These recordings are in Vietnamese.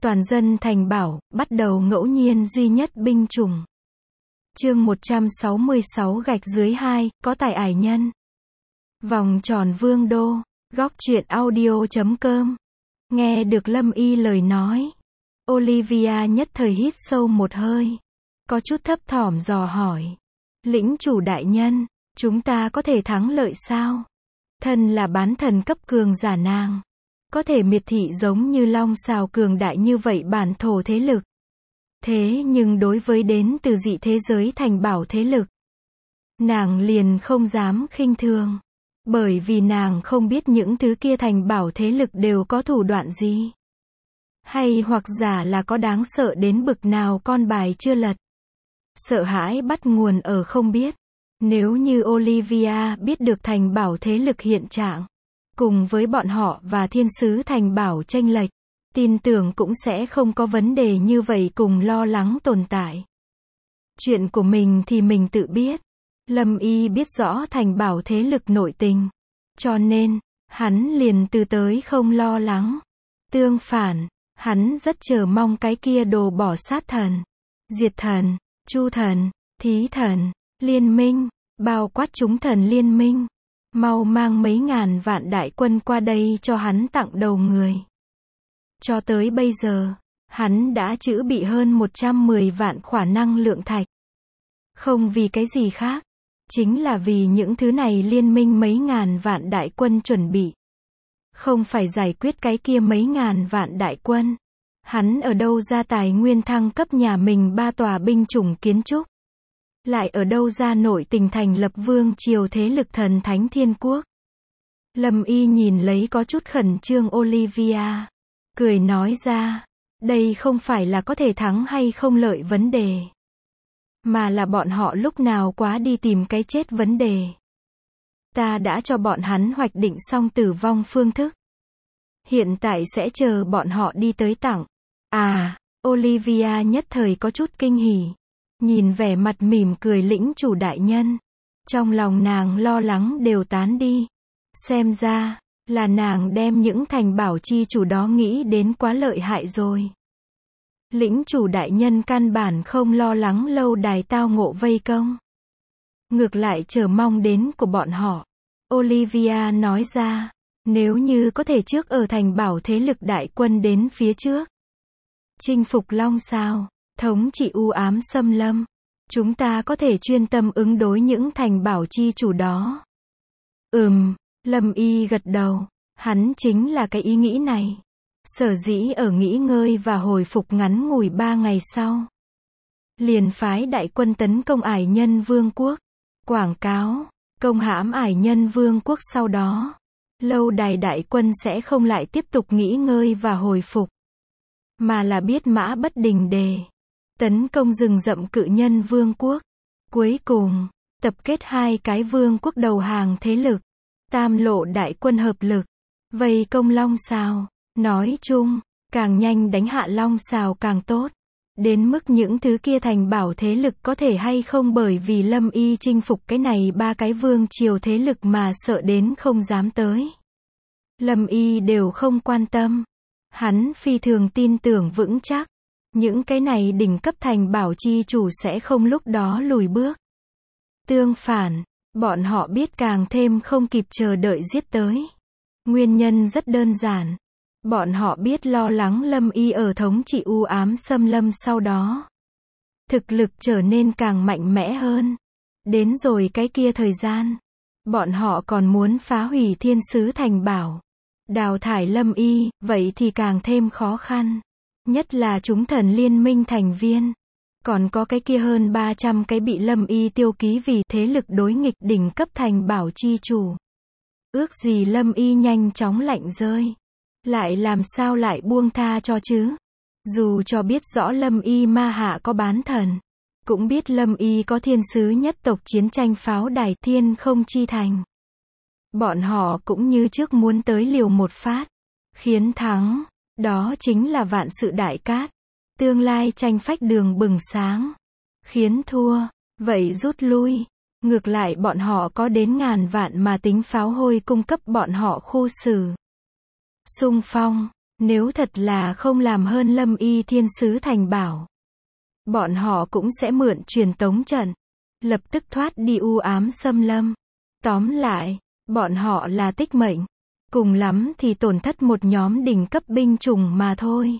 Toàn dân thành bảo, bắt đầu ngẫu nhiên duy nhất binh chủng. Chương 166 gạch dưới 2, có tài ải nhân. Vòng tròn vương đô, góc truyện audio.com. Nghe được Lâm Y lời nói, Olivia nhất thời hít sâu một hơi, có chút thấp thỏm dò hỏi. Lĩnh chủ đại nhân, chúng ta có thể thắng lợi sao? Thân là bán thần cấp cường giả nàng, có thể miệt thị giống như Long Sào cường đại như vậy bản thổ thế lực. Thế nhưng đối với đến từ dị thế giới thành bảo thế lực, nàng liền không dám khinh thường. Bởi vì nàng không biết những thứ kia thành bảo thế lực đều có thủ đoạn gì. Hay hoặc giả là có đáng sợ đến bực nào con bài chưa lật. Sợ hãi bắt nguồn ở không biết. Nếu như Olivia biết được thành bảo thế lực hiện trạng, cùng với bọn họ và thiên sứ thành bảo chênh lệch, tin tưởng cũng sẽ không có vấn đề như vậy cùng lo lắng tồn tại. Chuyện của mình thì mình tự biết. Lâm Y biết rõ thành bảo thế lực nội tình, cho nên, hắn liền từ tới không lo lắng. Tương phản, hắn rất chờ mong cái kia đồ bỏ sát thần, diệt thần, chu thần, thí thần, liên minh, bao quát chúng thần liên minh. Mau mang mấy ngàn vạn đại quân qua đây cho hắn tặng đầu người. Cho tới bây giờ, hắn đã trữ bị hơn 110 vạn khỏa năng lượng thạch. Không vì cái gì khác, chính là vì những thứ này liên minh mấy ngàn vạn đại quân chuẩn bị. Không phải giải quyết cái kia mấy ngàn vạn đại quân. Hắn ở đâu ra tài nguyên thăng cấp nhà mình 3 tòa binh chủng kiến trúc? Lại ở đâu ra nội tình thành lập vương triều thế lực thần thánh thiên quốc? Lâm Y nhìn lấy có chút khẩn trương Olivia, cười nói ra, đây không phải là có thể thắng hay không lợi vấn đề, mà là bọn họ lúc nào quá đi tìm cái chết vấn đề. Ta đã cho bọn hắn hoạch định xong tử vong phương thức. Hiện tại sẽ chờ bọn họ đi tới tặng. À, Olivia nhất thời có chút kinh hỉ. Nhìn vẻ mặt mỉm cười lĩnh chủ đại nhân. Trong lòng nàng lo lắng đều tán đi. Xem ra, là nàng đem những thành bảo chi chủ đó nghĩ đến quá lợi hại rồi. Lĩnh chủ đại nhân căn bản không lo lắng lâu đài tao ngộ vây công. Ngược lại chờ mong đến của bọn họ. Olivia nói ra, nếu như có thể trước ở thành bảo thế lực đại quân đến phía trước. Chinh phục Long Sào, thống trị u ám xâm lâm. Chúng ta có thể chuyên tâm ứng đối những thành bảo chi chủ đó. Lâm Y gật đầu. Hắn chính là cái ý nghĩ này. Sở dĩ ở nghỉ ngơi và hồi phục ngắn ngủi 3 ngày sau, liền phái đại quân tấn công ải nhân vương quốc. Quảng cáo, công hãm ải nhân vương quốc sau đó. Lâu đài đại quân sẽ không lại tiếp tục nghỉ ngơi và hồi phục, mà là biết mã bất đình đề. Tấn công rừng rậm cự nhân vương quốc. Cuối cùng, tập kết 2 cái vương quốc đầu hàng thế lực. Tam lộ đại quân hợp lực, vây công Long Sào. Nói chung, càng nhanh đánh hạ Long Sào càng tốt. Đến mức những thứ kia thành bảo thế lực có thể hay không bởi vì Lâm Y chinh phục cái này 3 cái vương triều thế lực mà sợ đến không dám tới. Lâm Y đều không quan tâm. Hắn phi thường tin tưởng vững chắc. Những cái này đỉnh cấp thành bảo chi chủ sẽ không lúc đó lùi bước. Tương phản, bọn họ biết càng thêm không kịp chờ đợi giết tới. Nguyên nhân rất đơn giản. Bọn họ biết lo lắng Lâm Y ở thống trị u ám xâm lâm sau đó. Thực lực trở nên càng mạnh mẽ hơn. Đến rồi cái kia thời gian, bọn họ còn muốn phá hủy thiên sứ thành bảo. Đào thải Lâm Y, vậy thì càng thêm khó khăn. Nhất là chúng thần liên minh thành viên. Còn có cái kia hơn 300 cái bị Lâm Y tiêu ký vì thế lực đối nghịch đỉnh cấp thành bảo chi chủ. Ước gì Lâm Y nhanh chóng lạnh rơi. Lại làm sao lại buông tha cho chứ? Dù cho biết rõ Lâm Y ma hạ có bán thần, cũng biết Lâm Y có thiên sứ nhất tộc chiến tranh pháo đài thiên không chi thành. Bọn họ cũng như trước muốn tới liều một phát. Khiến thắng, đó chính là vạn sự đại cát. Tương lai tranh phách đường bừng sáng. Khiến thua, vậy rút lui. Ngược lại bọn họ có đến ngàn vạn mà tính pháo hôi cung cấp bọn họ khu xử. Xung phong, Nếu thật là không làm hơn Lâm Y thiên sứ thành bảo, bọn họ cũng sẽ mượn truyền tống trận, lập tức thoát đi u ám xâm lâm. Tóm lại, bọn họ là tích mệnh, cùng lắm thì tổn thất một nhóm đỉnh cấp binh chủng mà thôi.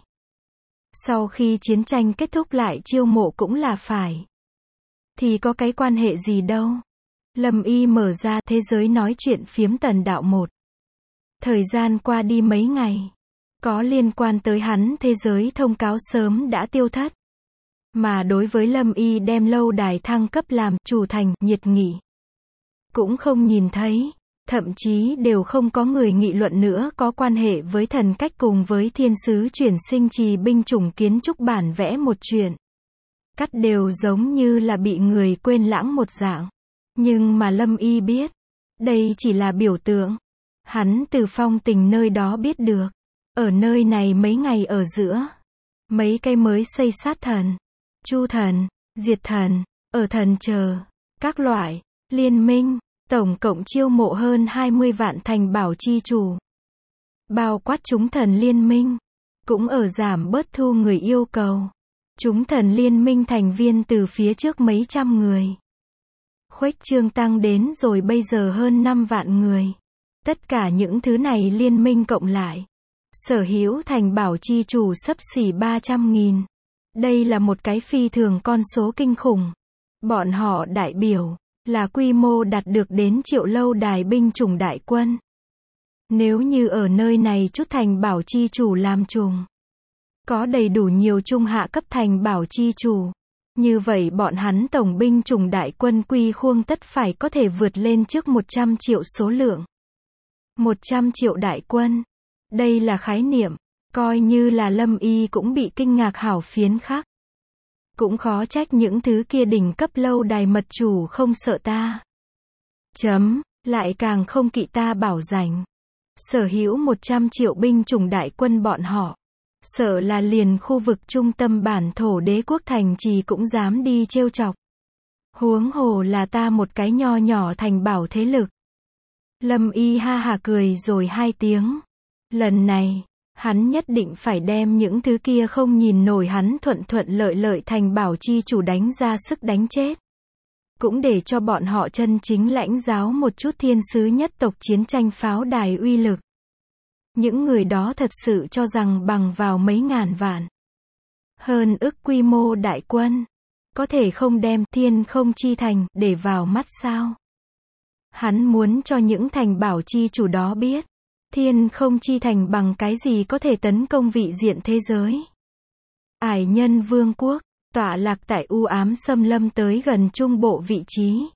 Sau khi chiến tranh kết thúc lại chiêu mộ cũng là phải. Thì có cái quan hệ gì đâu. Lâm Y mở ra thế giới nói chuyện phiếm Tần Đạo một. Thời gian qua đi mấy ngày, có liên quan tới hắn thế giới thông cáo sớm đã tiêu thất. Mà đối với Lâm Y đem lâu đài thăng cấp làm chủ thành, nhiệt nghị, cũng không nhìn thấy, thậm chí đều không có người nghị luận nữa có quan hệ với thần cách cùng với thiên sứ chuyển sinh trì binh chủng kiến trúc bản vẽ một chuyện. Cắt đều giống như là bị người quên lãng một dạng. Nhưng mà Lâm Y biết, đây chỉ là biểu tượng. Hắn từ Phong Tình nơi đó biết được. Ở nơi này mấy ngày ở giữa, mấy cái mới xây sát thần, chu thần, diệt thần, ở thần chờ, các loại, liên minh, tổng cộng chiêu mộ hơn 20 vạn thành bảo chi chủ. Bao quát chúng thần liên minh, cũng ở giảm bớt thu người yêu cầu. Chúng thần liên minh thành viên từ phía trước mấy trăm người. Khuếch trương tăng đến rồi bây giờ hơn 5 vạn người. Tất cả những thứ này liên minh cộng lại, sở hữu thành bảo chi chủ xấp xỉ 300.000. Đây là một cái phi thường con số kinh khủng. Bọn họ đại biểu là quy mô đạt được đến triệu lâu đài binh chủng đại quân. Nếu như ở nơi này chút thành bảo chi chủ làm trùng, có đầy đủ nhiều trung hạ cấp thành bảo chi chủ, như vậy bọn hắn tổng binh chủng đại quân quy khuông tất phải có thể vượt lên trước 100 triệu số lượng. 100 triệu đại quân. Đây là khái niệm, coi như là Lâm Y cũng bị kinh ngạc hảo phiến khác. Cũng khó trách những thứ kia đỉnh cấp lâu đài mật chủ không sợ ta. Lại càng không kỵ ta bảo rảnh. Sở hữu 100 triệu binh chủng đại quân bọn họ. Sợ là liền khu vực trung tâm bản thổ đế quốc thành trì cũng dám đi trêu chọc. Huống hồ là ta một cái nho nhỏ thành bảo thế lực. Lâm Y ha hà cười rồi 2 tiếng. Lần này, hắn nhất định phải đem những thứ kia không nhìn nổi hắn thuận thuận lợi lợi thành bảo chi chủ đánh ra sức đánh chết. Cũng để cho bọn họ chân chính lãnh giáo một chút thiên sứ nhất tộc chiến tranh pháo đài uy lực. Những người đó thật sự cho rằng bằng vào mấy ngàn vạn, hơn ức quy mô đại quân, có thể không đem thiên không chi thành để vào mắt sao? Hắn muốn cho những thành bảo chi chủ đó biết, thiên không chi thành bằng cái gì có thể tấn công vị diện thế giới. Ải Nhân Vương quốc, tọa lạc tại u ám xâm lâm tới gần trung bộ vị trí.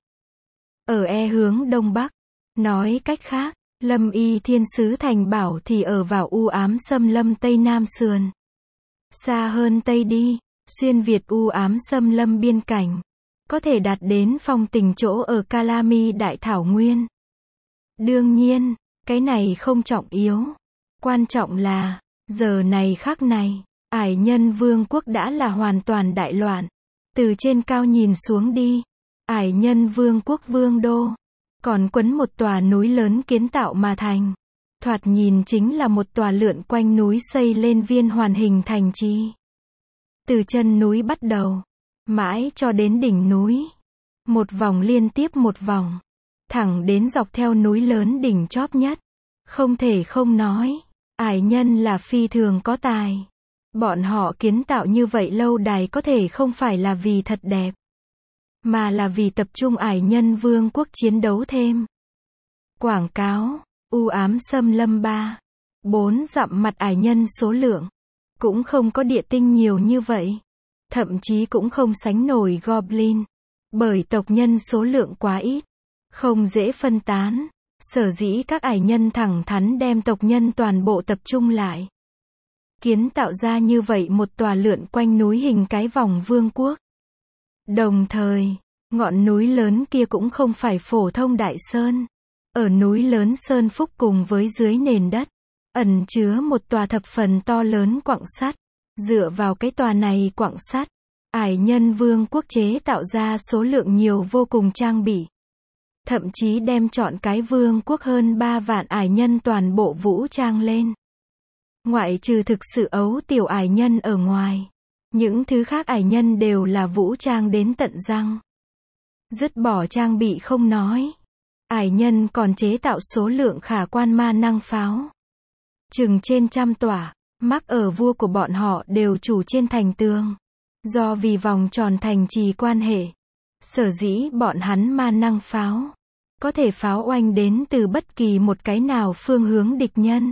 Ở hướng đông bắc, nói cách khác, Lâm Y thiên sứ thành bảo thì ở vào u ám xâm lâm tây nam sườn. Xa hơn tây đi, xuyên việt u ám xâm lâm biên cảnh, có thể đạt đến Phong Tình chỗ ở Calami Đại Thảo Nguyên. Đương nhiên, cái này không trọng yếu. Quan trọng là, giờ này khắc này, Ải Nhân Vương quốc đã là hoàn toàn đại loạn. Từ trên cao nhìn xuống đi, Ải Nhân Vương quốc vương đô, còn quấn một tòa núi lớn kiến tạo mà thành. Thoạt nhìn chính là một tòa lượn quanh núi xây lên viên hoàn hình thành trì. Từ chân núi bắt đầu, mãi cho đến đỉnh núi. Một vòng liên tiếp một vòng, thẳng đến dọc theo núi lớn đỉnh chóp nhất. Không thể không nói, Ải Nhân là phi thường có tài. Bọn họ kiến tạo như vậy lâu đài có thể không phải là vì thật đẹp, mà là vì tập trung Ải Nhân Vương quốc chiến đấu thêm. Quảng cáo, u ám xâm lâm 3-4 dặm mặt Ải Nhân số lượng, cũng không có địa tinh nhiều như vậy. Thậm chí cũng không sánh nổi Goblin, bởi tộc nhân số lượng quá ít, không dễ phân tán. Sở dĩ các Ải Nhân thẳng thắn đem tộc nhân toàn bộ tập trung lại, kiến tạo ra như vậy một tòa lượn quanh núi hình cái vòng vương quốc. Đồng thời, ngọn núi lớn kia cũng không phải phổ thông đại sơn. Ở núi lớn Sơn Phúc cùng với dưới nền đất, ẩn chứa một tòa thập phần to lớn quặng sắt. Dựa vào cái tòa này quặng sắt, Ải Nhân Vương quốc chế tạo ra số lượng nhiều vô cùng trang bị. Thậm chí đem chọn cái vương quốc hơn 3 vạn Ải Nhân toàn bộ vũ trang lên. Ngoại trừ thực sự ấu tiểu ải nhân ở ngoài. Những thứ khác ải nhân đều là vũ trang đến tận răng. Dứt bỏ trang bị không nói. Ải nhân còn chế tạo số lượng khả quan ma năng pháo. Chừng trên 100 tỏa, mắc ở vua của bọn họ đều trù trên thành tường. Do vì vòng tròn thành trì quan hệ. Sở dĩ bọn hắn ma năng pháo. Có thể pháo oanh đến từ bất kỳ một cái nào phương hướng địch nhân.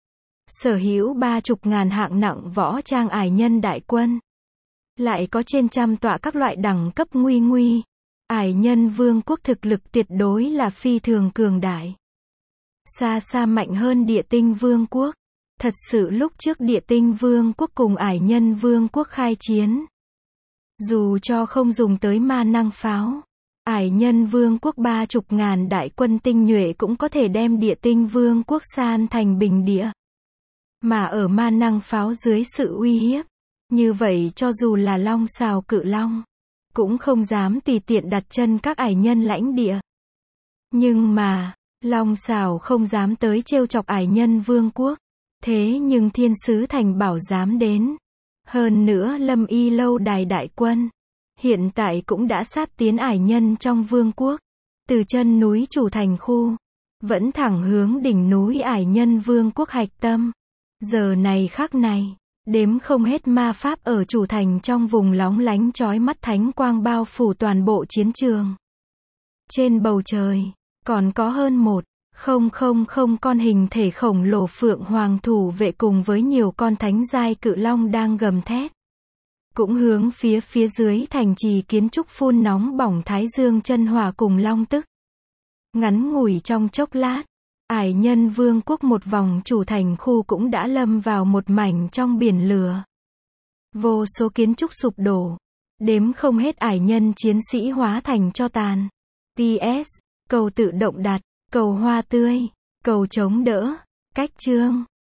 Sở hữu 30.000 hạng nặng võ trang ải nhân đại quân. Lại có trên 100 tọa các loại đẳng cấp nguy nguy. Ải nhân vương quốc thực lực tuyệt đối là phi thường cường đại. Xa xa mạnh hơn địa tinh vương quốc. Thật sự lúc trước địa tinh vương quốc cùng ải nhân vương quốc khai chiến. Dù cho không dùng tới ma năng pháo. Ải nhân vương quốc 30.000 đại quân tinh nhuệ cũng có thể đem địa tinh vương quốc san thành bình địa. Mà ở ma năng pháo dưới sự uy hiếp. Như vậy cho dù là long xào cự long. Cũng không dám tùy tiện đặt chân các ải nhân lãnh địa. Nhưng mà, long xào không dám tới trêu chọc ải nhân vương quốc. Thế nhưng thiên sứ thành bảo dám đến. Hơn nữa lâm y lâu đài đại quân. Hiện tại cũng đã sát tiến ải nhân trong vương quốc. Từ chân núi chủ thành khu. Vẫn thẳng hướng đỉnh núi ải nhân vương quốc hạch tâm. Giờ này khắc này. Đếm không hết ma pháp ở chủ thành trong vùng lóng lánh chói mắt thánh quang bao phủ toàn bộ chiến trường. Trên bầu trời, còn có hơn 1,000 con hình thể khổng lồ phượng hoàng thủ vệ cùng với nhiều con thánh giai cự long đang gầm thét. Cũng hướng phía dưới thành trì kiến trúc phun nóng bỏng thái dương chân hỏa cùng long tức. Ngắn ngủi trong chốc lát. Ải nhân vương quốc một vòng chủ thành khu cũng đã lâm vào một mảnh trong biển lửa. Vô số kiến trúc sụp đổ. Đếm không hết ải nhân chiến sĩ hóa thành tro tàn. PS. Cầu tự động đặt. Cầu hoa tươi. Cầu chống đỡ. Cách chương.